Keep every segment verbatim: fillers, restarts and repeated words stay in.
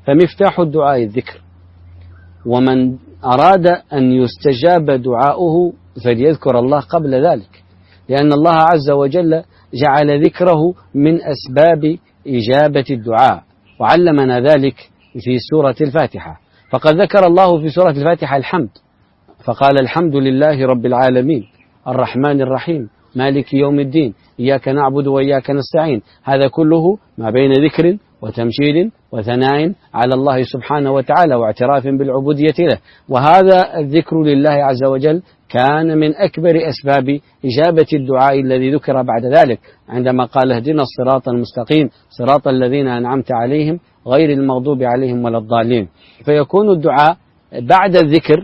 فمفتاح الدعاء الذكر، ومن أراد أن يستجاب دعاؤه فليذكر الله قبل ذلك، لأن الله عز وجل جعل ذكره من أسباب إجابة الدعاء، وعلمنا ذلك في سورة الفاتحة. فقد ذكر الله في سورة الفاتحة الحمد، فقال الحمد لله رب العالمين الرحمن الرحيم مالك يوم الدين إياك نعبد وإياك نستعين. هذا كله ما بين ذكر وتمجيد وثناء على الله سبحانه وتعالى واعتراف بالعبودية له. وهذا الذكر لله عز وجل كان من أكبر أسباب إجابة الدعاء الذي ذكر بعد ذلك، عندما قال اهدنا الصراط المستقيم صراط الذين أنعمت عليهم غير المغضوب عليهم ولا الضالين. فيكون الدعاء بعد الذكر،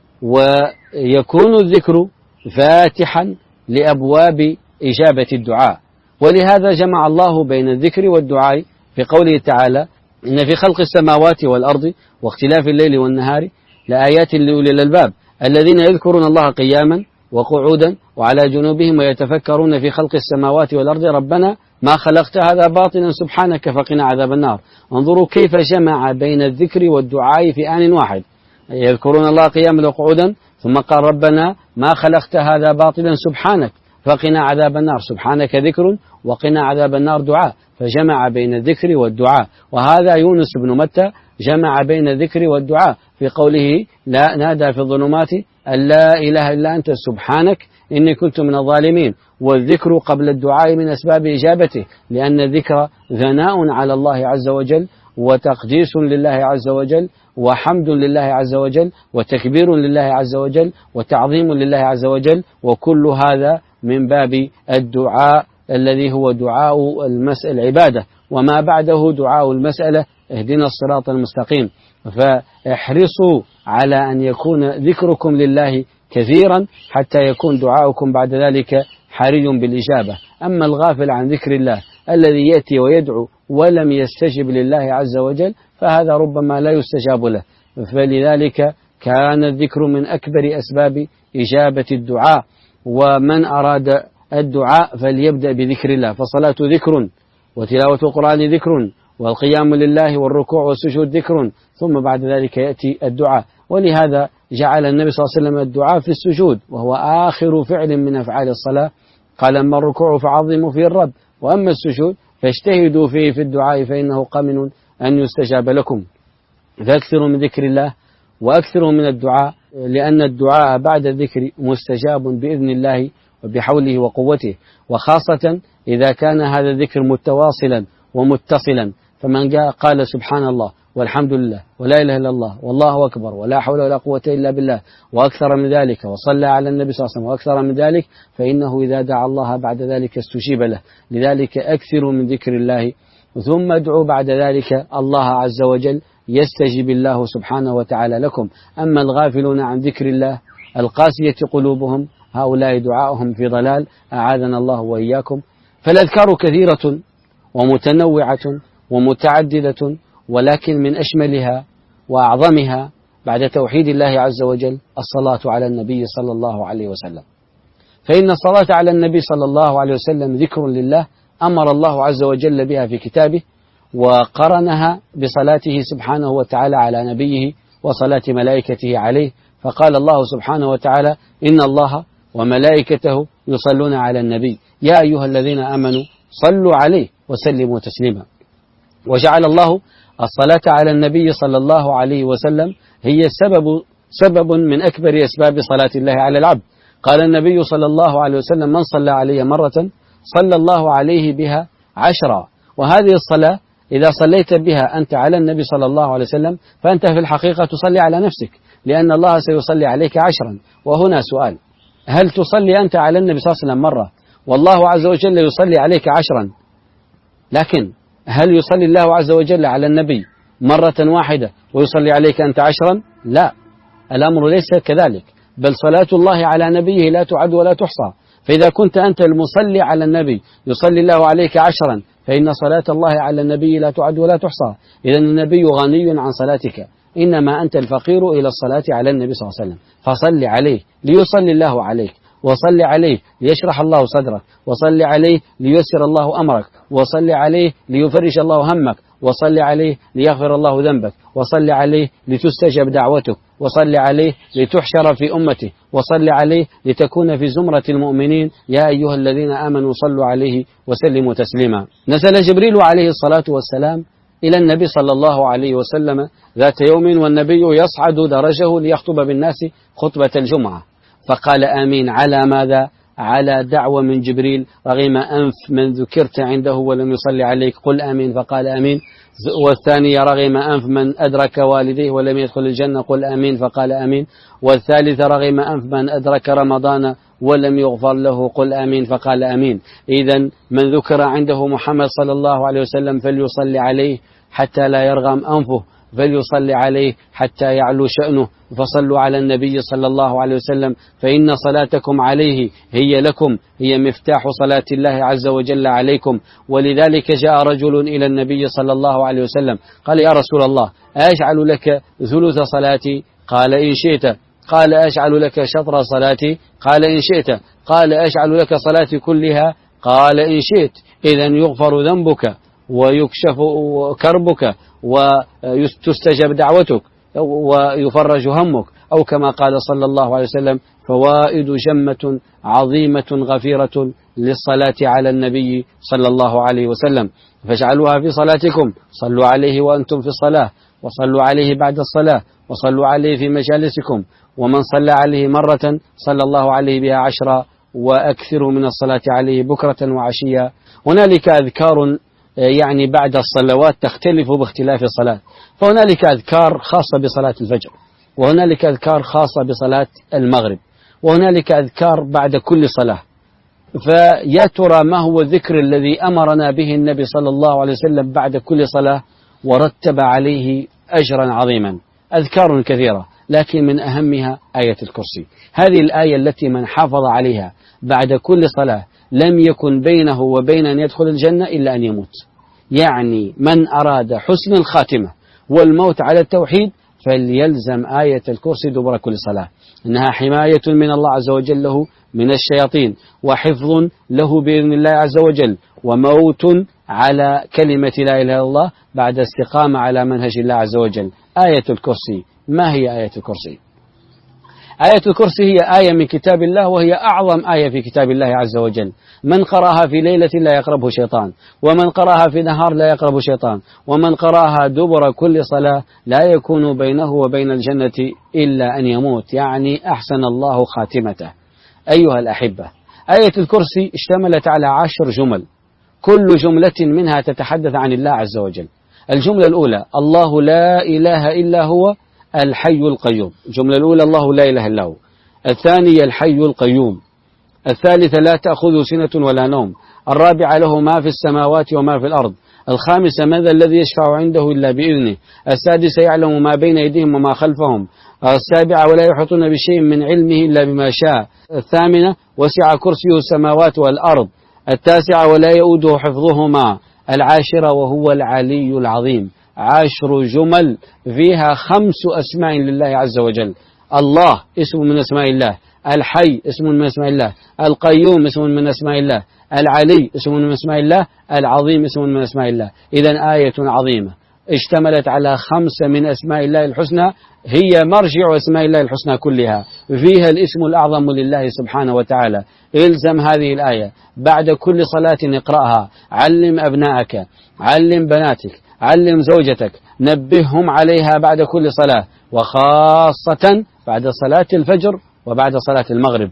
ويكون الذكر فاتحا لأبواب إجابة الدعاء. ولهذا جمع الله بين الذكر والدعاء في قوله تعالى إن في خلق السماوات والأرض واختلاف الليل والنهار لآيات لأولي الألباب الذين يذكرون الله قياما وقعودا وعلى جنوبهم ويتفكرون في خلق السماوات والأرض ربنا ما خلقت هذا باطلا سبحانك فقنا عذاب النار. انظروا كيف جمع بين الذكر والدعاء في آن واحد، يذكرون الله قياما وقعودا ثم قال ربنا ما خلقت هذا باطلا سبحانك فقنا عذاب النار. سبحانك ذكر وقنا عذاب النار دعاء، فجمع بين الذكر والدعاء. وهذا يونس بن متى جمع بين الذكر والدعاء في قوله لا نادى في الظلمات أن لا إله إلا أنت سبحانك إني كنت من الظالمين. والذكر قبل الدعاء من أسباب إجابته، لأن الذكر ثناء على الله عز وجل وتقديس لله عز وجل وحمد لله عز وجل وتكبير لله عز وجل وتعظيم لله عز وجل، وكل هذا من باب الدعاء الذي هو دعاء المسألة العبادة، وما بعده دعاء المسألة اهدنا الصراط المستقيم. فاحرصوا على أن يكون ذكركم لله كثيرا حتى يكون دعاؤكم بعد ذلك حري بالإجابة. أما الغافل عن ذكر الله الذي يأتي ويدعو ولم يستجب لله عز وجل فهذا ربما لا يستجاب له. فلذلك كان الذكر من أكبر أسباب إجابة الدعاء، ومن أراد الدعاء فليبدأ بذكر الله، فصلاة ذكر وتلاوة القرآن ذكر والقيام لله والركوع والسجود ذكر، ثم بعد ذلك يأتي الدعاء. ولهذا جعل النبي صلى الله عليه وسلم الدعاء في السجود وهو آخر فعل من أفعال الصلاة، قال أما الركوع فعظموا فيه الرب وأما السجود فاجتهدوا فيه في الدعاء فإنه قمن أن يستجاب لكم. فأكثروا من ذكر الله وأكثروا من الدعاء، لأن الدعاء بعد الذكر مستجاب بإذن الله وبحوله وقوته، وخاصة إذا كان هذا الذكر متواصلا ومتصلا. فمن جاء قال سبحان الله والحمد لله ولا إله إلا الله والله أكبر ولا حول ولا قوة إلا بالله وأكثر من ذلك وصلى على النبي صلى الله عليه وسلم وأكثر من ذلك، فإنه إذا دعا الله بعد ذلك استجيب له. لذلك أكثروا من ذكر الله، ثم ادعوا بعد ذلك الله عز وجل يستجيب الله سبحانه وتعالى لكم. أما الغافلون عن ذكر الله القاسية قلوبهم هؤلاء دعاؤهم في ضلال، أعاذنا الله وإياكم. فالأذكار كثيرة ومتنوعة ومتعددة، ولكن من أشملها وأعظمها بعد توحيد الله عز وجل الصلاة على النبي صلى الله عليه وسلم. فإن الصلاة على النبي صلى الله عليه وسلم ذكر لله أمر الله عز وجل بها في كتابه، وقرنها بصلاته سبحانه وتعالى على نبيه وصلاة ملائكته عليه. فقال الله سبحانه وتعالى إن الله وملائكته يصلون على النبي يا أيها الذين آمنوا صلوا عليه وسلموا تسليما. وجعل الله الصلاة على النبي صلى الله عليه وسلم هي سبب سبب من أكبر أسباب صلاة الله على العبد. قال النبي صلى الله عليه وسلم من صلى علي مرة صلى الله عليه بها عشرا. وهذه الصلاة إذا صليت بها أنت على النبي صلى الله عليه وسلم فأنت في الحقيقة تصلي على نفسك، لأن الله سيصلي عليك عشرا. وهنا سؤال، هل تصلي أنت على النبي صلى الله عليه وسلم مرة والله عز وجل يصلي عليك عشرا؟ لكن هل يصلي الله عز وجل على النبي مرة واحدة ويصلي عليك أنت عشرا؟ لا، الأمر ليس كذلك، بل صلاة الله على نبيه لا تعد ولا تحصى. فإذا كنت أنت المصلي على النبي يصلي الله عليك عشرا، فإن صلاة الله على النبي لا تعد ولا تحصى. إذا النبي غني عن صلاتك، إنما أنت الفقير إلى الصلاة على النبي صلى الله عليه وسلم. فصل عليه ليصلي الله عليك، وصل عليه ليشرح الله صدرك، وصل عليه ليسر الله أمرك، وصل عليه ليفرج الله همك، وصل عليه ليغفر الله ذنبك، وصل عليه لتستجب دعوتك، وصل عليه لتحشر في أمته، وصل عليه لتكون في زمرة المؤمنين. يا أيها الذين آمنوا صلوا عليه وسلموا تسليما. نزل جبريل عليه الصلاة والسلام إلى النبي صلى الله عليه وسلم ذات يوم والنبي يصعد درجه ليخطب بالناس خطبة الجمعة، فقال آمين. على ماذا؟ على دعوة من جبريل رغم أنف من ذكرت عنده ولم يصلي عليك قل آمين، فقال آمين. والثانية رغم أنف من أدرك والديه ولم يدخل الجنة قل آمين، فقال آمين. والثالثة رغم أنف من أدرك رمضان ولم يغفر له قل آمين، فقال آمين. إذن من ذكر عنده محمد صلى الله عليه وسلم فليصلي عليه حتى لا يرغم أنفه، فليصلي عليه حتى يعلو شأنه. فصلوا على النبي صلى الله عليه وسلم فإن صلاتكم عليه هي لكم، هي مفتاح صلاة الله عز وجل عليكم. ولذلك جاء رجل إلى النبي صلى الله عليه وسلم قال يا رسول الله أجعل لك ثلث صلاتي؟ قال إن شئت. قال أجعل لك شطر صلاتي؟ قال إن شئت. قال أجعل لك صلاتي كلها؟ قال إن شئت. إذن يغفر ذنبك ويكشف كربك وتستجب دعوتك ويفرج همك، أو كما قال صلى الله عليه وسلم فوائد جمة عظيمة غفيرة للصلاة على النبي صلى الله عليه وسلم. فاجعلوها في صلاتكم، صلوا عليه وأنتم في الصلاة، وصلوا عليه بعد الصلاة، وصلوا عليه في مجالسكم. ومن صلى عليه مرة صلى الله عليه بها عشرة، وأكثروا من الصلاة عليه بكرة وعشية. هنالك أذكار يعني بعد الصلوات تختلف باختلاف الصلاة، فهنالك أذكار خاصة بصلاة الفجر، وهنالك أذكار خاصة بصلاة المغرب، وهنالك أذكار بعد كل صلاة. فيا ترى ما هو الذكر الذي أمرنا به النبي صلى الله عليه وسلم بعد كل صلاة ورتب عليه أجرا عظيما؟ أذكار كثيرة، لكن من أهمها آية الكرسي. هذه الآية التي من حافظ عليها بعد كل صلاة لم يكن بينه وبين أن يدخل الجنة إلا أن يموت. يعني من أراد حسن الخاتمة والموت على التوحيد فليلزم آية الكرسي دبر كل صلاة. إنها حماية من الله عز وجل له من الشياطين، وحفظ له بإذن الله عز وجل، وموت على كلمة لا إله إلا الله بعد استقامة على منهج الله عز وجل. آية الكرسي، ما هي آية الكرسي؟ آية الكرسي هي آية من كتاب الله، وهي أعظم آية في كتاب الله عز وجل. من قرأها في ليلة لا يقربه شيطان، ومن قرأها في نهار لا يقربه شيطان، ومن قرأها دبر كل صلاة لا يكون بينه وبين الجنة إلا أن يموت، يعني أحسن الله خاتمته. أيها الأحبة، آية الكرسي اشتملت على عشر جمل، كل جملة منها تتحدث عن الله عز وجل. الجملة الأولى الله لا إله إلا هو الحي القيوم. الجملة الأولى الله لا إله إلا هو. الثانية الحي القيوم. الثالثة لا تأخذه سنة ولا نوم. الرابعة له ما في السماوات وما في الأرض. الخامسة من ذا الذي يشفع عنده إلا بإذنه. السادسة يعلم ما بين أيديهم وما خلفهم. السابعة ولا يحيطون بشيء من علمه إلا بما شاء. الثامنة وسع كرسيه السماوات والأرض. التاسعة ولا يؤوده حفظهما. العاشرة وهو العلي العظيم. عشر جمل فيها خمس أسماء لله عز وجل. الله اسم من أسماء الله، الحي اسم من أسماء الله، القيوم اسم من أسماء الله، العلي اسم من أسماء الله، العظيم اسم من أسماء الله. إذن آية عظيمة اشتملت على خمسة من أسماء الله الحسنى، هي مرجع أسماء الله الحسنى كلها، فيها الاسم الأعظم لله سبحانه وتعالى. إلزم هذه الآية بعد كل صلاة اقرأها، علم أبنائك، علم بناتك، علم زوجتك، نبههم عليها بعد كل صلاة، وخاصة بعد صلاة الفجر وبعد صلاة المغرب،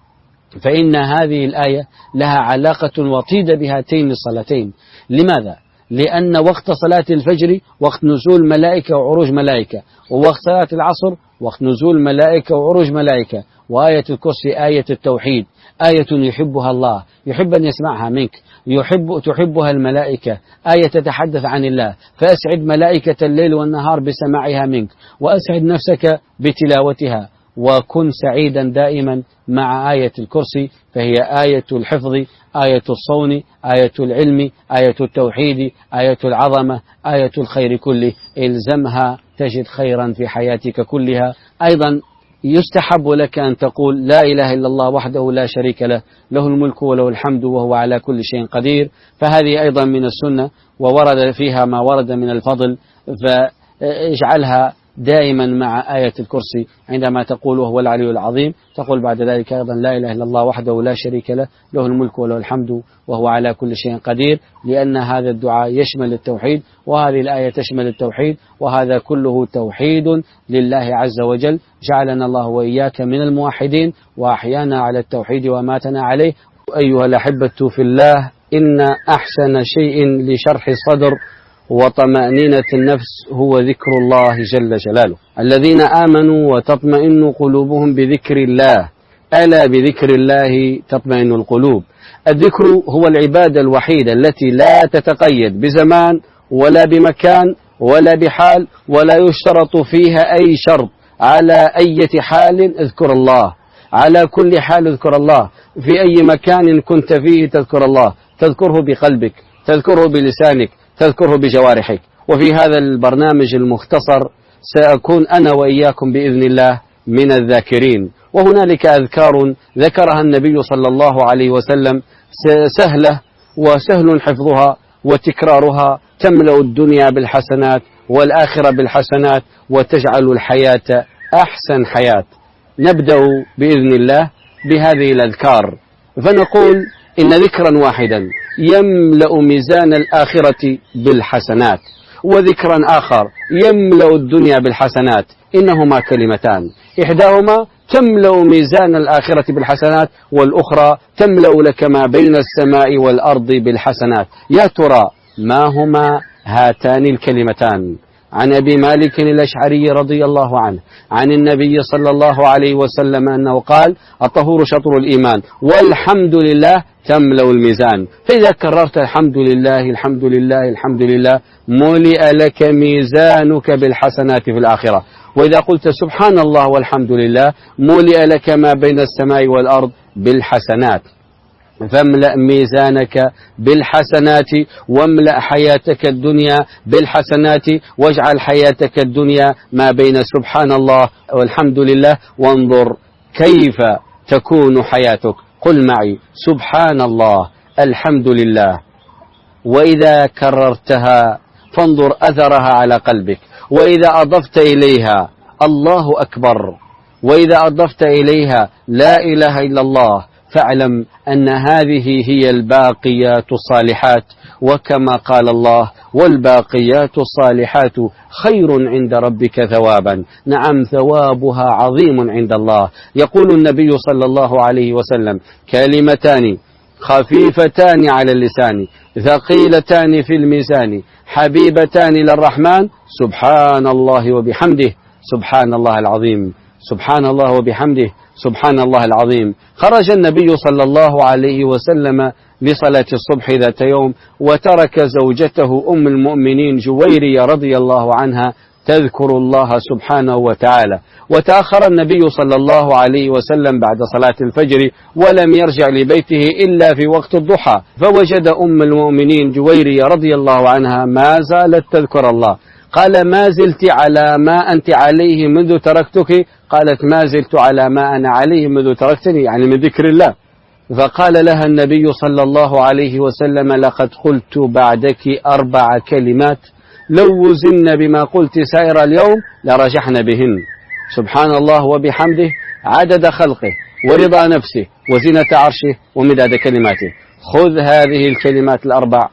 فإن هذه الآية لها علاقة وطيدة بهاتين الصلاتين. لماذا؟ لأن وقت صلاة الفجر وقت نزول ملائكة وعروج ملائكة، ووقت صلاة العصر وقت نزول ملائكة وعروج ملائكة. وآية الكرسي آية التوحيد، آية يحبها الله، يحب أن يسمعها منك، يحب تحبها الملائكة، آية تتحدث عن الله، فأسعد ملائكة الليل والنهار بسماعها منك، وأسعد نفسك بتلاوتها، وكن سعيدا دائما مع آية الكرسي، فهي آية الحفظ، آية الصون، آية العلم، آية التوحيد، آية العظمة، آية الخير كله. إلزمها تجد خيرا في حياتك كلها. أيضا يستحب لك أن تقول لا إله إلا الله وحده لا شريك له، له الملك وله الحمد وهو على كل شيء قدير، فهذه أيضا من السنة وورد فيها ما ورد من الفضل، فاجعلها دائما مع آية الكرسي عندما تقول وهو العلي العظيم، تقول بعد ذلك أيضا لا إله إلا الله وحده لا شريك له، له الملك وله الحمد وهو على كل شيء قدير، لأن هذا الدعاء يشمل التوحيد، وهذه الآية تشمل التوحيد، وهذا كله توحيد لله عز وجل. جعلنا الله وإياك من الموحدين وأحيانا على التوحيد وماتنا عليه. أيها الأحبة في الله، إن أحسن شيء لشرح الصدر وطمأنينة النفس هو ذكر الله جل جلاله. الذين آمنوا وتطمئن قلوبهم بذكر الله، ألا بذكر الله تطمئن القلوب. الذكر هو العبادة الوحيدة التي لا تتقيد بزمان ولا بمكان ولا بحال، ولا يشترط فيها أي شرط. على أي حال اذكر الله، على كل حال اذكر الله، في أي مكان كنت فيه تذكر الله، تذكره بقلبك، تذكره بلسانك، تذكره بجوارحك. وفي هذا البرنامج المختصر سأكون أنا وإياكم بإذن الله من الذاكرين. وهنالك أذكار ذكرها النبي صلى الله عليه وسلم سهلة وسهل حفظها وتكرارها، تملأ الدنيا بالحسنات والآخرة بالحسنات وتجعل الحياة أحسن حياة. نبدأ بإذن الله بهذه الأذكار، فنقول إن ذكرا واحدا يملأ ميزان الآخرة بالحسنات، وذكرا آخر يملأ الدنيا بالحسنات. إنهما كلمتان، إحداهما تملأ ميزان الآخرة بالحسنات، والأخرى تملأ لك ما بين السماء والأرض بالحسنات. يا ترى ما هما هاتان الكلمتان؟ عن أبي مالك الأشعري رضي الله عنه عن النبي صلى الله عليه وسلم أنه قال: الطهور شطر الإيمان والحمد لله تملأ الميزان. فإذا كررت الحمد لله الحمد لله الحمد لله ملئ لك ميزانك بالحسنات في الآخرة. وإذا قلت سبحان الله والحمد لله ملئ لك ما بين السماء والأرض بالحسنات. فاملأ ميزانك بالحسنات، واملأ حياتك الدنيا بالحسنات، واجعل حياتك الدنيا ما بين سبحان الله والحمد لله. وانظر كيف تكون حياتك. قل معي: سبحان الله الحمد لله. وإذا كررتها فانظر أثرها على قلبك. وإذا أضفت إليها الله أكبر، وإذا أضفت إليها لا إله إلا الله، فاعلم أن هذه هي الباقيات الصالحات. وكما قال الله: والباقيات الصالحات خير عند ربك ثوابا. نعم، ثوابها عظيم عند الله. يقول النبي صلى الله عليه وسلم: كلمتان خفيفتان على اللسان ثقيلتان في الميزان حبيبتان للرحمن سبحان الله وبحمده سبحان الله العظيم. سبحان الله وبحمده سبحان الله العظيم. خرج النبي صلى الله عليه وسلم لصلاة الصبح ذات يوم، وترك زوجته أم المؤمنين جويرية رضي الله عنها تذكر الله سبحانه وتعالى. وتأخر النبي صلى الله عليه وسلم بعد صلاة الفجر ولم يرجع لبيته إلا في وقت الضحى، فوجد أم المؤمنين جويرية رضي الله عنها ما زالت تذكر الله. قال: ما زلت على ما أنت عليه منذ تركتك؟ قالت: ما زلت على ما أنا عليه منذ تركتني، يعني من ذكر الله. فقال لها النبي صلى الله عليه وسلم: لقد قلت بعدك أربع كلمات لو وزن بما قلت سائر اليوم لرجحن بهن: سبحان الله وبحمده عدد خلقه ورضا نفسه وزنة عرشه ومداد كلماته. خذ هذه الكلمات الأربع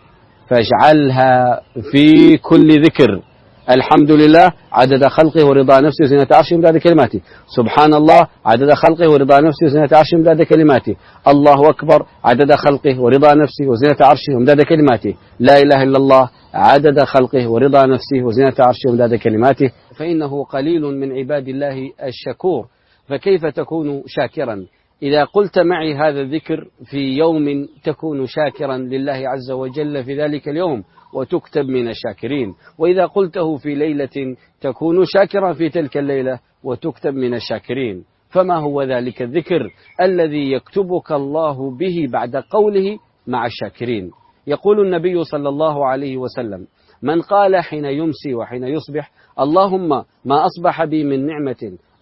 فاجعلها في كل ذكر: الحمد لله عدد خلقه ورضا نفسه وزنة عرشه ومداد كلماته، سبحان الله عدد خلقه ورضا نفسه وزنة عرشه ومداد كلماته، الله أكبر عدد خلقه ورضا نفسه وزنة عرشه ومداد كلماته، لا إله إلا الله عدد خلقه ورضا نفسه وزنة عرشه ومداد كلماته. فإنه قليل من عباد الله الشكور، فكيف تكون شاكرا؟ إذا قلت معي هذا الذكر في يوم تكون شاكرا لله عز وجل في ذلك اليوم وتكتب من الشاكرين، وإذا قلته في ليلة تكون شاكرا في تلك الليلة وتكتب من الشاكرين. فما هو ذلك الذكر الذي يكتبك الله به بعد قوله مع الشاكرين؟ يقول النبي صلى الله عليه وسلم: من قال حين يمسي وحين يصبح: اللهم ما أصبح بي من نعمة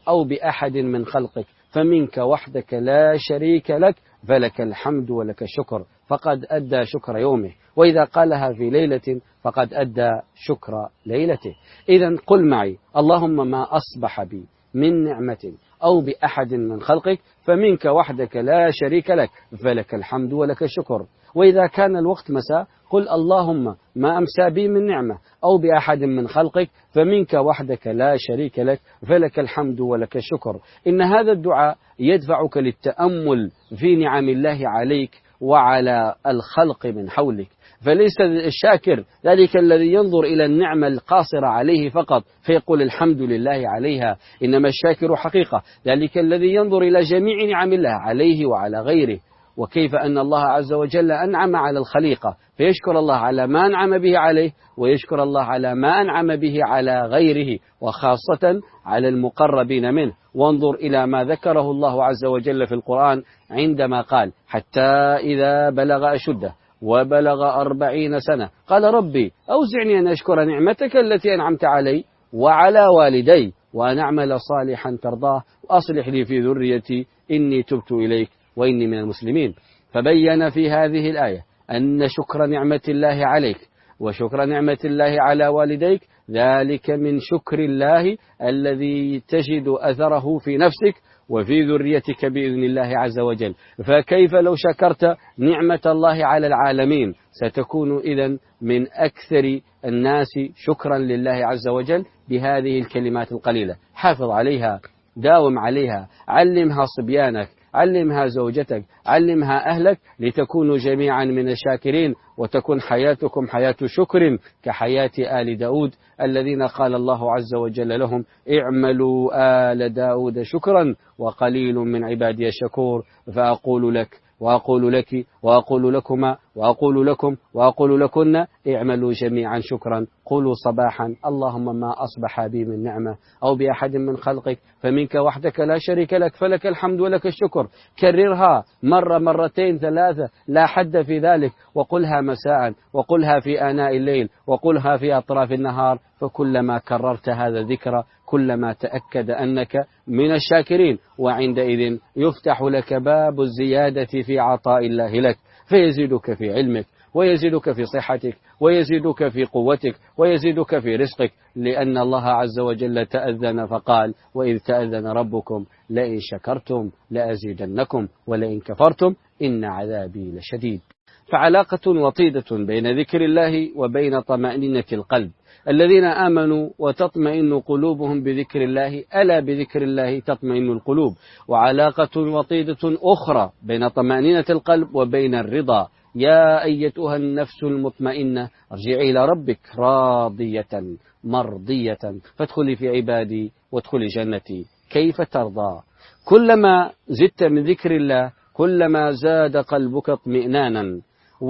أو بأحد من خلقك، فمنك وحدك لا شريك لك، فلك الحمد ولك الشكر، فقد أدى شكر يومه. وإذا قالها في ليلة فقد أدى شكر ليلته. إذا قل معي: اللهم ما أصبح بي من نعمة أو بأحد من خلقك فمنك وحدك لا شريك لك، فلك الحمد ولك الشكر. وإذا كان الوقت مساء قل: اللهم ما أمسى بي من نعمة أو بأحد من خلقك فمنك وحدك لا شريك لك، فلك الحمد ولك الشكر. إن هذا الدعاء يدفعك للتأمل في نعم الله عليك وعلى الخلق من حولك. فليس الشاكر ذلك الذي ينظر إلى النعمة القاصرة عليه فقط فيقول الحمد لله عليها، إنما الشاكر حقيقة ذلك الذي ينظر إلى جميع نعم الله عليه وعلى غيره، وكيف أن الله عز وجل أنعم على الخليقة فيشكر الله على ما أنعم به عليه، ويشكر الله على ما أنعم به على غيره، وخاصة على المقربين منه. وانظر إلى ما ذكره الله عز وجل في القرآن عندما قال: حتى إذا بلغ أشده وبلغ أربعين سنة قال: ربي أوزعني أن أشكر نعمتك التي أنعمت علي وعلى والدي وأن أعمل صالحا ترضاه وأصلح لي في ذريتي إني تبت إليك وإني من المسلمين. فبين في هذه الآية أن شكر نعمة الله عليك وشكر نعمة الله على والديك ذلك من شكر الله الذي تجد أثره في نفسك وفي ذريتك بإذن الله عز وجل. فكيف لو شكرت نعمة الله على العالمين؟ ستكون إذن من أكثر الناس شكرا لله عز وجل بهذه الكلمات القليلة. حافظ عليها، داوم عليها، علمها صبيانك، علمها زوجتك، علمها أهلك، لتكونوا جميعا من الشاكرين، وتكون حياتكم حياة شكر كحياة آل داود الذين قال الله عز وجل لهم: اعملوا آل داود شكرا وقليل من عبادي الشكور. فأقول لك وأقول لك وأقول لكما وأقول لكم وأقول لكن: اعملوا جميعا شكرا. قولوا صباحا: اللهم ما أصبح بي من نعمة أو بأحد من خلقك فمنك وحدك لا شريك لك، فلك الحمد ولك الشكر. كررها مرة مرتين ثلاثة لا حد في ذلك، وقلها مساء، وقلها في آناء الليل، وقلها في أطراف النهار. فكلما كررت هذا الذكر كلما تأكد أنك من الشاكرين، وعندئذ يفتح لك باب الزيادة في عطاء الله لك، فيزيدك في علمك، ويزيدك في صحتك، ويزيدك في قوتك، ويزيدك في رزقك، لأن الله عز وجل تأذن فقال: وإذ تأذن ربكم لئن شكرتم لأزيدنكم ولئن كفرتم إن عذابي لشديد. فعلاقة وطيدة بين ذكر الله وبين طمأنينة القلب. الذين آمنوا وتطمئن قلوبهم بذكر الله، ألا بذكر الله تطمئن القلوب. وعلاقة وطيدة أخرى بين طمأنينة القلب وبين الرضا. يا أيتها النفس المطمئنة ارجعي إلى ربك راضية مرضية فادخلي في عبادي وادخلي جنتي. كيف ترضى؟ كلما زدت من ذكر الله كلما زاد قلبك اطمئنانا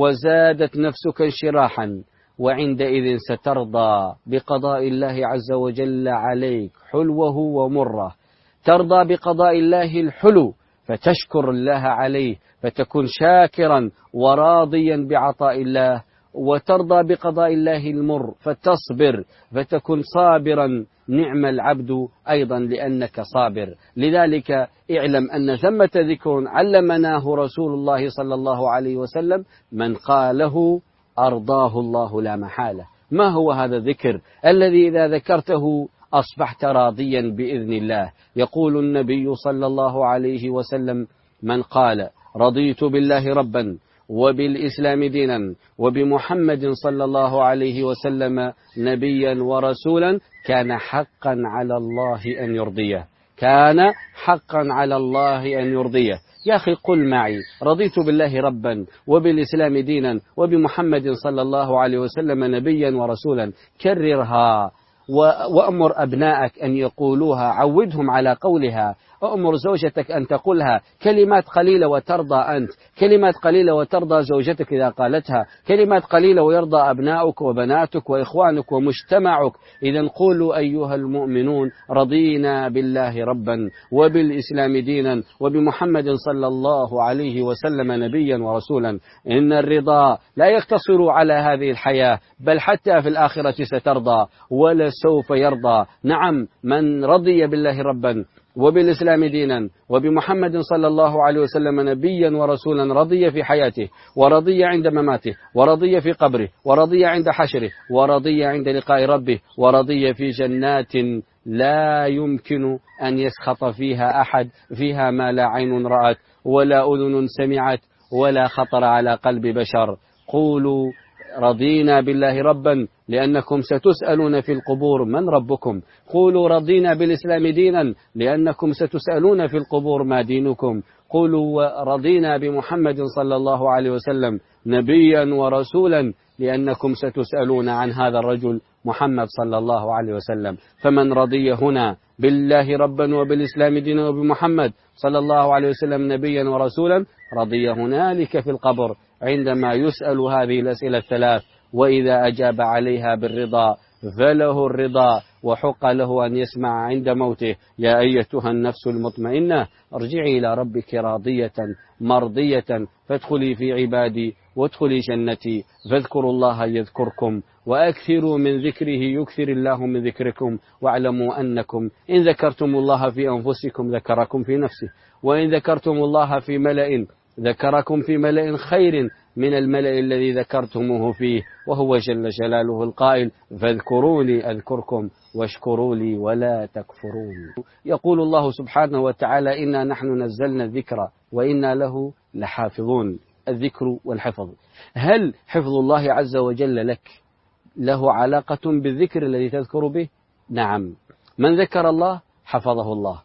وزادت نفسك انشراحا، وعندئذ سترضى بقضاء الله عز وجل عليك حلوه ومره. ترضى بقضاء الله الحلو فتشكر الله عليه فتكون شاكرا وراضيا بعطاء الله، وترضى بقضاء الله المر فتصبر فتكون صابرا. نعم العبد أيضا لأنك صابر. لذلك اعلم أن ثمة ذكر علمناه رسول الله صلى الله عليه وسلم من قاله أرضاه الله لا محالة. ما هو هذا الذكر الذي إذا ذكرته أصبحت راضيا بإذن الله؟ يقول النبي صلى الله عليه وسلم: من قال رضيت بالله ربا وبالإسلام دينا وبمحمد صلى الله عليه وسلم نبيا ورسولا كان حقا على الله أن يرضيه. كان حقا على الله أن يرضيه. يا أخي قل معي: رضيت بالله ربا وبالإسلام دينا وبمحمد صلى الله عليه وسلم نبيا ورسولا. كررها وأمر أبنائك أن يقولوها، عودهم على قولها. أمر زوجتك أن تقولها. كلمات قليلة وترضى أنت، كلمات قليلة وترضى زوجتك إذا قالتها، كلمات قليلة ويرضى أبناؤك وبناتك وإخوانك ومجتمعك. إذا قولوا أيها المؤمنون: رضينا بالله ربا وبالإسلام دينا وبمحمد صلى الله عليه وسلم نبيا ورسولا. إن الرضا لا يقتصر على هذه الحياة، بل حتى في الآخرة سترضى ولسوف يرضى. نعم، من رضي بالله ربا وبالإسلام دينا وبمحمد صلى الله عليه وسلم نبيا ورسولا رضي في حياته ورضي عند مماته ورضي في قبره ورضي عند حشره ورضي عند لقاء ربه ورضي في جنات لا يمكن أن يسخط فيها أحد، فيها ما لا عين رأت ولا أذن سمعت ولا خطر على قلب بشر. قولوا رضينا بالله ربا لأنكم ستسألون في القبور من ربكم. قولوا رضينا بالإسلام دينا لأنكم ستسألون في القبور ما دينكم. قولوا رضينا بمحمد صلى الله عليه وسلم نبيا ورسولا لأنكم ستسألون عن هذا الرجل محمد صلى الله عليه وسلم. فمن رضي هنا بالله ربا وبالإسلام دينا وبمحمد صلى الله عليه وسلم نبيا ورسولا رضي هنالك في القبر عندما يسأل هذه الأسئلة الثلاث، وإذا أجاب عليها بالرضا فله الرضا وحق له أن يسمع عند موته: يا أيتها النفس المطمئنة ارجعي إلى ربك راضية مرضية فادخلي في عبادي وادخلي جنتي فاذكروا الله يذكركم وأكثروا من ذكره يكثر الله من ذكركم واعلموا أنكم إن ذكرتم الله في أنفسكم ذكركم في نفسه وإن ذكرتم الله في ملأ ذكركم في ملأ خير من الملأ الذي ذكرتموه فيه وهو جل جلاله القائل: فاذكروني أذكركم واشكروا لي ولا تكفرون. يقول الله سبحانه وتعالى: إنا نحن نزلنا الذكر وإنا له لحافظون. الذكر والحفظ، هل حفظ الله عز وجل لك له علاقة بالذكر الذي تذكر به؟ نعم، من ذكر الله حفظه الله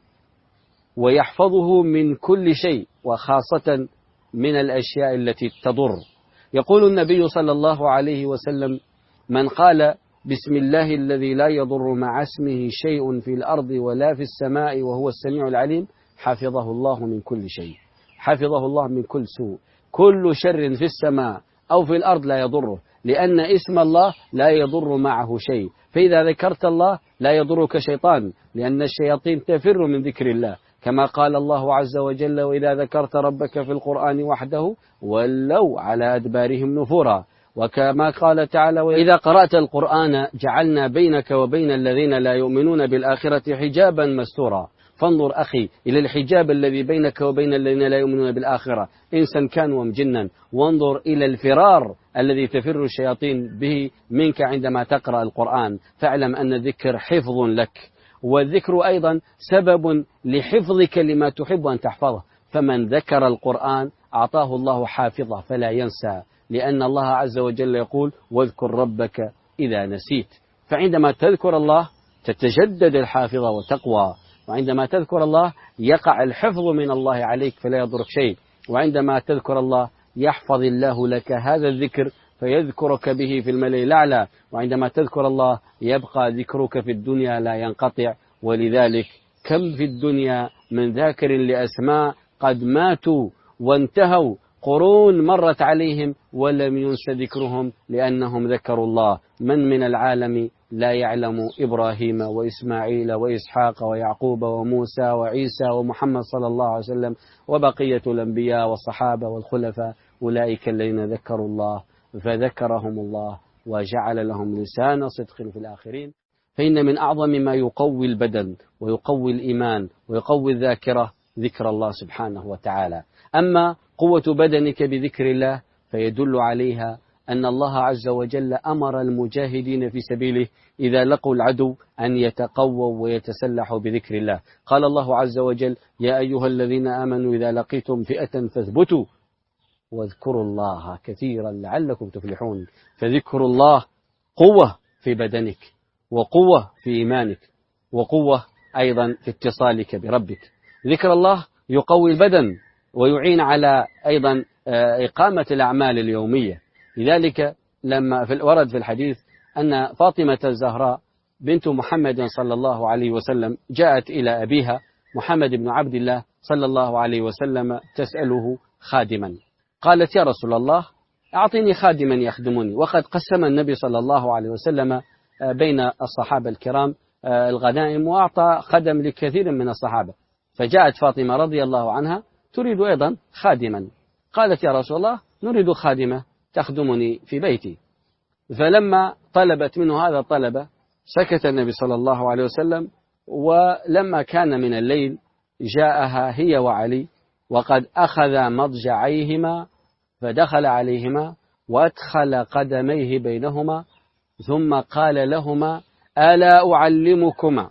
ويحفظه من كل شيء وخاصة من الأشياء التي تضر. يقول النبي صلى الله عليه وسلم: من قال بسم الله الذي لا يضر مع اسمه شيء في الأرض ولا في السماء وهو السميع العليم حفظه الله من كل شيء، حفظه الله من كل سوء. كل شر في السماء أو في الأرض لا يضره، لأن اسم الله لا يضر معه شيء. فإذا ذكرت الله لا يضرك شيطان، لأن الشياطين تفر من ذكر الله، كما قال الله عز وجل: وإذا ذكرت ربك في القرآن وحده ولوا على أدبارهم نفورا. وكما قال تعالى: وإذا قرأت القرآن جعلنا بينك وبين الذين لا يؤمنون بالآخرة حجابا مستورا. فانظر أخي إلى الحجاب الذي بينك وبين الذين لا يؤمنون بالآخرة إنسا كان وام جنا، وانظر إلى الفرار الذي تفر الشياطين به منك عندما تقرأ القرآن. فاعلم أن الذكر حفظ لك، والذكر أيضا سبب لحفظك لما تحب أن تحفظه. فمن ذكر القرآن أعطاه الله حافظه فلا ينسى، لأن الله عز وجل يقول: واذكر ربك إذا نسيت. فعندما تذكر الله تتجدد الحافظة وتقوى، وعندما تذكر الله يقع الحفظ من الله عليك فلا يضرك شيء. وعندما تذكر الله يحفظ الله لك هذا الذكر فيذكرك به في الملأ الأعلى. وعندما تذكر الله يبقى ذكرك في الدنيا لا ينقطع. ولذلك كم في الدنيا من ذاكر لأسماء قد ماتوا وانتهوا، قرون مرت عليهم ولم ينس ذكرهم لأنهم ذكروا الله. من من العالم لا يعلم إبراهيم وإسماعيل وإسحاق ويعقوب وموسى وعيسى ومحمد صلى الله عليه وسلم وبقية الأنبياء والصحابة والخلفاء؟ أولئك الذين ذكروا الله فذكرهم الله وجعل لهم لسان صدق في الآخرين. فإن من أعظم ما يقوي البدن ويقوي الإيمان ويقوي الذاكرة ذكر الله سبحانه وتعالى. أما قوة بدنك بذكر الله فيدل عليها أن الله عز وجل أمر المجاهدين في سبيله إذا لقوا العدو أن يتقووا ويتسلحوا بذكر الله. قال الله عز وجل: يا أيها الذين آمنوا إذا لقيتم فئة فاثبتوا واذكروا الله كثيرا لعلكم تفلحون. فذكر الله قوة في بدنك وقوة في إيمانك وقوة أيضا في اتصالك بربك. ذكر الله يقوي البدن ويعين على أيضا إقامة الأعمال اليومية. لذلك لما في ورد في الحديث أن فاطمة الزهراء بنت محمد صلى الله عليه وسلم جاءت إلى أبيها محمد بن عبد الله صلى الله عليه وسلم تسأله خادما. قالت: يا رسول الله أعطيني خادما يخدمني. وقد قسم النبي صلى الله عليه وسلم بين الصحابة الكرام الغنائم وأعطى خدم لكثير من الصحابة. فجاءت فاطمة رضي الله عنها تريد أيضا خادما. قالت: يا رسول الله نريد خادمة تخدمني في بيتي. فلما طلبت منه هذا الطلب سكت النبي صلى الله عليه وسلم ولما كان من الليل جاءها هي وعلي وقد أخذ مضجعيهما فدخل عليهما وأدخل قدميه بينهما ثم قال لهما: ألا أعلمكما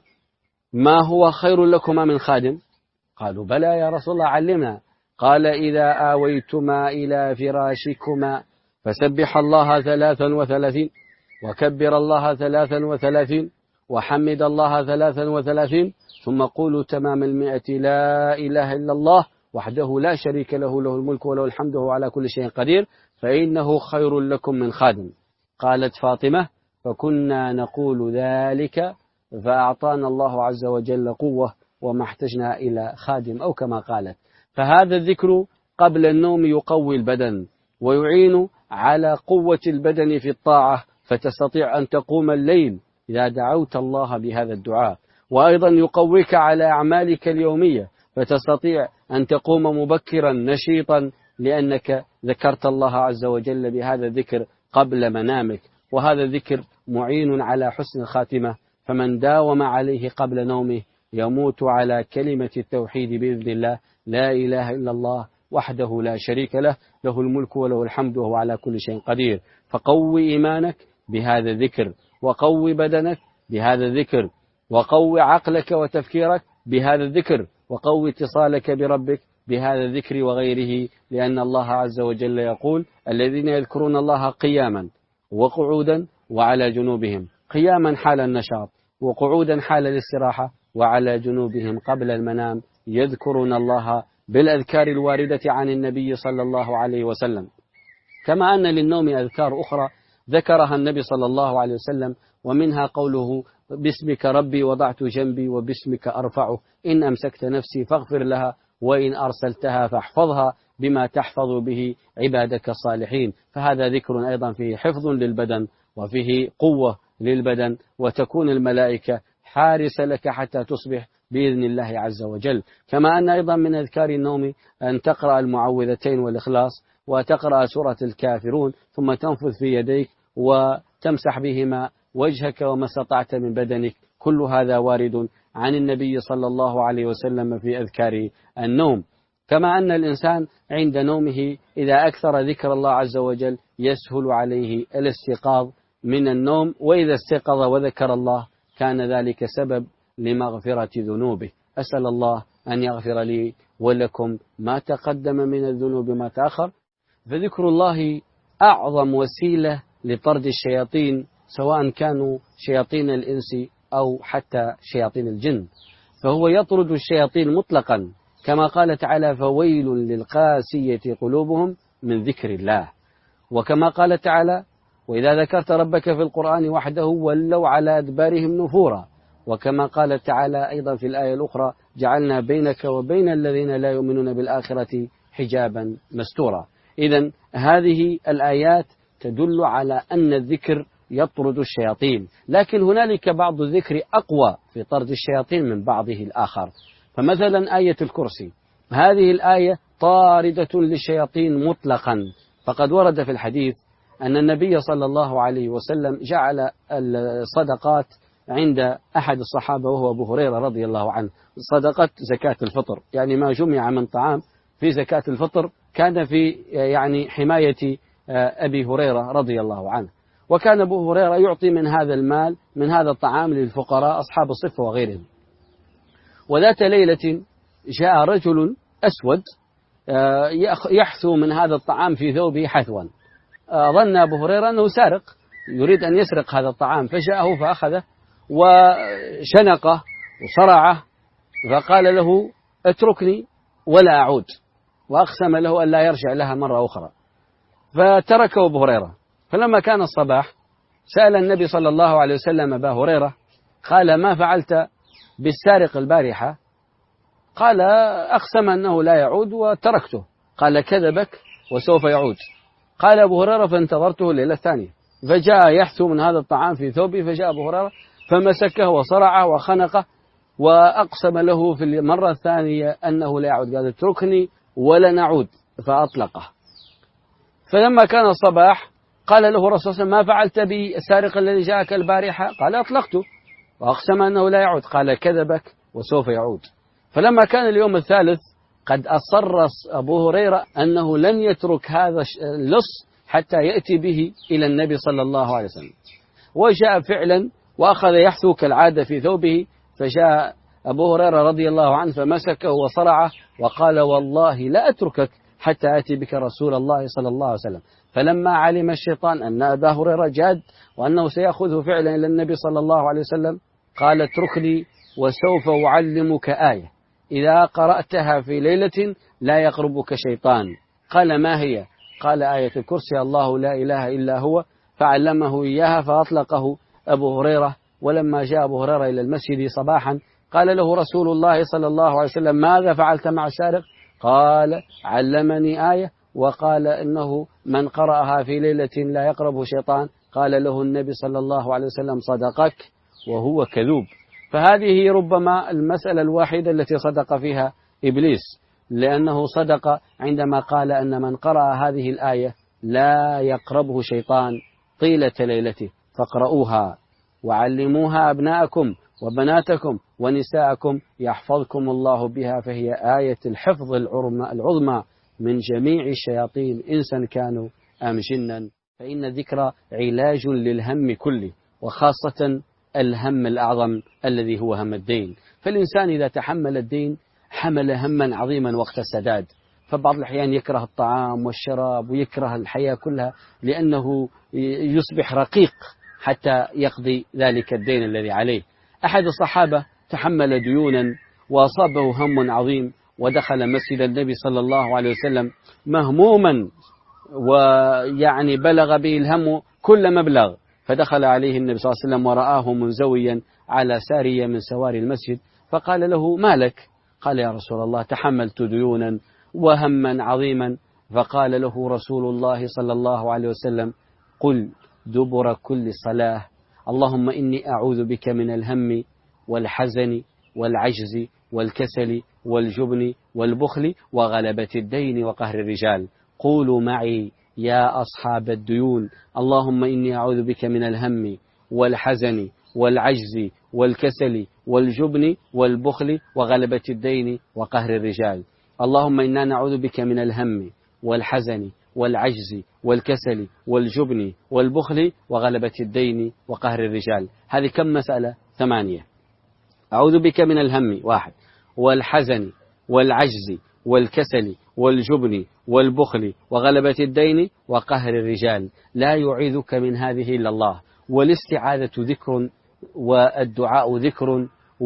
ما هو خير لكما من خادم؟ قالوا: بلى يا رسول الله، علمنا. قال: إذا آويتما إلى فراشكما فسبح الله ثلاثا وثلاثين وكبر الله ثلاثا وثلاثين وحمد الله ثلاثا وثلاثين ثم قولوا تمام المئة: لا إله إلا الله وحده لا شريك له، له الملك وله الحمد وهو على كل شيء قدير، فإنه خير لكم من خادم. قالت فاطمة: فكنا نقول ذلك فأعطانا الله عز وجل قوة وما احتجنا إلى خادم، أو كما قالت. فهذا الذكر قبل النوم يقوي البدن ويعين على قوة البدن في الطاعة، فتستطيع أن تقوم الليل إذا دعوت الله بهذا الدعاء، وأيضا يقويك على أعمالك اليومية، فتستطيع أن تقوم مبكرا نشيطا لأنك ذكرت الله عز وجل بهذا الذكر قبل منامك. وهذا الذكر معين على حسن الخاتمة، فمن داوم عليه قبل نومه يموت على كلمة التوحيد بإذن الله: لا إله إلا الله وحده لا شريك له، له الملك وله الحمد وهو على كل شيء قدير. فقوي إيمانك بهذا الذكر، وقوي بدنك بهذا الذكر، وقوي عقلك وتفكيرك بهذا الذكر، وقوي اتصالك بربك بهذا الذكر وغيره، لأن الله عز وجل يقول: الذين يذكرون الله قياما وقعودا وعلى جنوبهم، قياما حال النشاط، وقعودا حال الاستراحة، وعلى جنوبهم قبل المنام يذكرون الله بالأذكار الواردة عن النبي صلى الله عليه وسلم. كما أن للنوم أذكار أخرى ذكرها النبي صلى الله عليه وسلم، ومنها قوله: باسمك ربي وضعت جنبي وباسمك أرفعه، إن أمسكت نفسي فاغفر لها وإن أرسلتها فاحفظها بما تحفظ به عبادك الصالحين. فهذا ذكر أيضا فيه حفظ للبدن وفيه قوة للبدن، وتكون الملائكة حارسة لك حتى تصبح بإذن الله عز وجل. كما أن أيضا من أذكار النوم أن تقرأ المعوذتين والإخلاص، وتقرأ سورة الكافرون، ثم تنفذ في يديك وتمسح بهما وجهك وما استطعت من بدنك. كل هذا وارد عن النبي صلى الله عليه وسلم في أذكار النوم. كما أن الإنسان عند نومه إذا أكثر ذكر الله عز وجل يسهل عليه الاستيقاظ من النوم، وإذا استيقظ وذكر الله كان ذلك سبب لمغفرة ذنوبه. أسأل الله أن يغفر لي ولكم ما تقدم من الذنوب ما تأخر. فذكر الله أعظم وسيلة لطرد الشياطين، سواء كانوا شياطين الإنس أو حتى شياطين الجن، فهو يطرد الشياطين مطلقا، كما قال تعالى: فويل للقاسية قلوبهم من ذكر الله. وكما قال تعالى: وإذا ذكرت ربك في القرآن وحده ولوا على أدبارهم نفورا. وكما قال تعالى أيضا في الآية الأخرى: جعلنا بينك وبين الذين لا يؤمنون بالآخرة حجابا مستورا. إذن هذه الآيات تدل على أن الذكر يطرد الشياطين، لكن هنالك بعض الذكر أقوى في طرد الشياطين من بعضه الآخر. فمثلا آية الكرسي، هذه الآية طاردة للشياطين مطلقا، فقد ورد في الحديث أن النبي صلى الله عليه وسلم جعل الصدقات عند أحد الصحابة وهو أبو هريرة رضي الله عنه، صدقة زكاة الفطر، يعني ما جمع من طعام في زكاة الفطر كان في يعني حماية أبي هريرة رضي الله عنه. وكان أبو هريرة يعطي من هذا المال من هذا الطعام للفقراء أصحاب الصفة وغيرهم. وذات ليلة جاء رجل أسود يحثو من هذا الطعام في ثوبه حثوا، ظن أبو هريرة أنه سارق يريد أن يسرق هذا الطعام، فجاءه فأخذه وشنقه وصرعه، فقال له: اتركني ولا أعود، وأقسم له أن لا يرجع لها مرة أخرى. فتركه أبو هريرة. فلما كان الصباح سأل النبي صلى الله عليه وسلم أبا هريرة، قال: ما فعلت بالسارق البارحة؟ قال: أقسم أنه لا يعود وتركته. قال: كذبك وسوف يعود. قال أبو هريرة: فانتظرته الليلة الثانية، فجاء يحثو من هذا الطعام في ثوبه، فجاء أبو هريرة فمسكه وصرعه وخنقه، وأقسم له في المرة الثانية أنه لا يعود، قال: اتركني ولا نعود، فأطلقه. فلما كان الصباح قال له الرسول صلى الله عليه وسلم: ما فعلت بالسارق الذي جاءك البارحة؟ قال: أطلقته. وأقسم أنه لا يعود، قال كذبك وسوف يعود. فلما كان اليوم الثالث قد أصر أبو هريرة أنه لن يترك هذا اللص حتى يأتي به إلى النبي صلى الله عليه وسلم، وجاء فعلا وأخذ يحثو كالعادة في ثوبه، فجاء أبو هريرة رضي الله عنه فمسكه وصرعه وقال والله لا أتركك حتى أتي بك رسول الله صلى الله عليه وسلم. فلما علم الشيطان أن أبا هريرة جاد وأنه سيأخذه فعلا إلى النبي صلى الله عليه وسلم قال اتركني وسوف أعلمك آية إذا قرأتها في ليلة لا يقربك شيطان. قال ما هي؟ قال آية الكرسي الله لا إله إلا هو، فعلمه إياها فأطلقه أبو هريرة. ولما جاء أبو هريرة إلى المسجد صباحا قال له رسول الله صلى الله عليه وسلم ماذا فعلت مع السارق؟ قال علمني آية وقال إنه من قرأها في ليلة لا يقربه شيطان. قال له النبي صلى الله عليه وسلم صدقك وهو كذوب. فهذه ربما المسألة الواحدة التي صدق فيها إبليس، لأنه صدق عندما قال أن من قرأ هذه الآية لا يقربه شيطان طيلة ليلته. فاقرؤوها وعلموها أبناءكم وبناتكم ونساءكم يحفظكم الله بها، فهي آية الحفظ العظمى من جميع الشياطين إنسا كانوا أم جنا. فإن الذكر علاج للهم كله، وخاصة الهم الأعظم الذي هو هم الدين. فالإنسان إذا تحمل الدين حمل هما عظيما وقت السداد، فبعض الأحيان يكره الطعام والشراب ويكره الحياة كلها لأنه يصبح رقيق حتى يقضي ذلك الدين الذي عليه. أحد الصحابة تحمل ديونا وأصابه هم عظيم، ودخل مسجد النبي صلى الله عليه وسلم مهموما ويعني بلغ به الهم كل مبلغ، فدخل عليه النبي صلى الله عليه وسلم ورآه منزويا على سارية من سواري المسجد، فقال له ما لك؟ قال يا رسول الله تحملت ديونا وهما عظيما. فقال له رسول الله صلى الله عليه وسلم قل دبر كل صلاة اللهم إني أعوذ بك من الهم والحزن والعجز والكسل والجبن والبخل وغلبة الدين وقهر الرجال. قولوا معي يا أصحاب الديون اللهم إني أعوذ بك من الهم والحزن والعجز والكسل والجبن والبخل وغلبة الدين وقهر الرجال. اللهم إنا نعوذ بك من الهم والحزن والعجز والكسل والجبن والبخل وغلبة الدين وقهر الرجال. هذه كم مسألة؟ ثمانية. أعوذ بك من الهم واحد، والحزن والعجز والكسل والجبن والبخل وغلبة الدين وقهر الرجال. لا يعيذك من هذه إلا الله. والاستعاذة ذكر، والدعاء ذكر،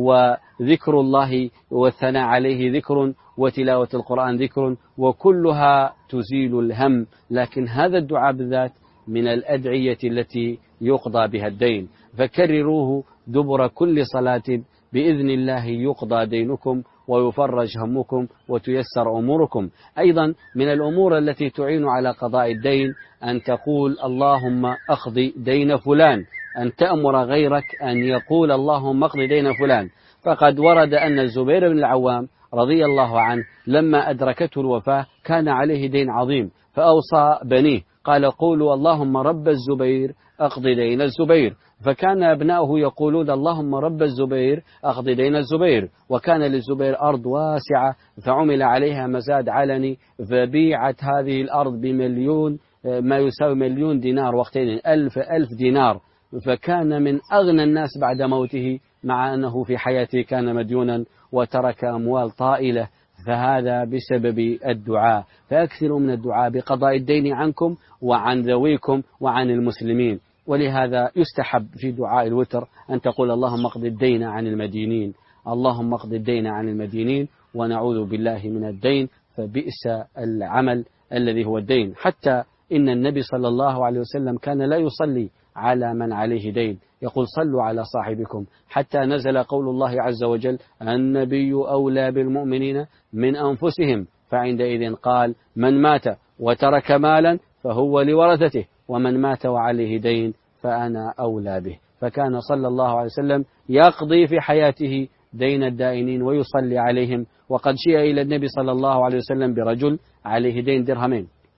وذكر الله والثناء عليه ذكر، وتلاوة القرآن ذكر، وكلها تزيل الهم. لكن هذا الدعاء بالذات من الأدعية التي يقضى بها الدين، فكرروه دبر كل صلاة بإذن الله يقضى دينكم ويفرج همكم وتيسر أموركم. أيضا من الأمور التي تعين على قضاء الدين أن تقول اللهم أقضي دين فلان، أن تأمر غيرك أن يقول اللهم أقضي دين فلان. فقد ورد أن الزبير بن العوام رضي الله عنه لما أدركته الوفاة كان عليه دين عظيم، فأوصى بنيه قال قولوا اللهم رب الزبير أقضي دين الزبير، فكان أبناؤه يقولون اللهم رب الزبير أقضي دين الزبير. وكان للزبير أرض واسعة فعمل عليها مزاد علني، فبيعت هذه الأرض بمليون، ما يساوي مليون دينار وقتين، ألف ألف دينار، فكان من أغنى الناس بعد موته، مع أنه في حياته كان مديونا وترك أموال طائلة. فهذا بسبب الدعاء. فأكثروا من الدعاء بقضاء الدين عنكم وعن ذويكم وعن المسلمين. ولهذا يستحب في دعاء الوتر أن تقول اللهم اقض الدين عن المدينين، اللهم اقض الدين عن المدينين، ونعوذ بالله من الدين، فبئس العمل الذي هو الدين. حتى إن النبي صلى الله عليه وسلم كان لا يصلي على من عليه دين، يقول صلوا على صاحبكم، حتى نزل قول الله عز وجل النبي أولى بالمؤمنين من أنفسهم، فعندئذ قال من مات وترك مالا فهو لورثته، ومن مات وعليه دين فأنا أولى به. فكان صلى الله عليه وسلم يقضي في حياته دين الدائنين ويصلي عليهم. وقد جاء إلى النبي صلى الله عليه وسلم برجل عليه دين درهمين،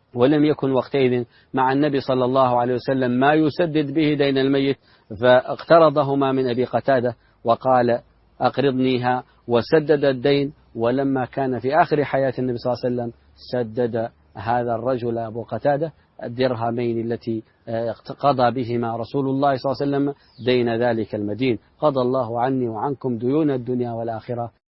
ولم يكن وقتئذ مع النبي صلى الله عليه وسلم ما يسدد به دين الميت، فاقترضهما من أبي قتادة وقال أقرضنيها وسدد الدين. ولما كان في آخر حياة النبي صلى الله عليه وسلم سدد هذا الرجل أبو قتادة الدرهمين التي قضى بهما رسول الله صلى الله عليه وسلم دين ذلك المدين. قضى الله عني وعنكم ديون الدنيا والآخرة.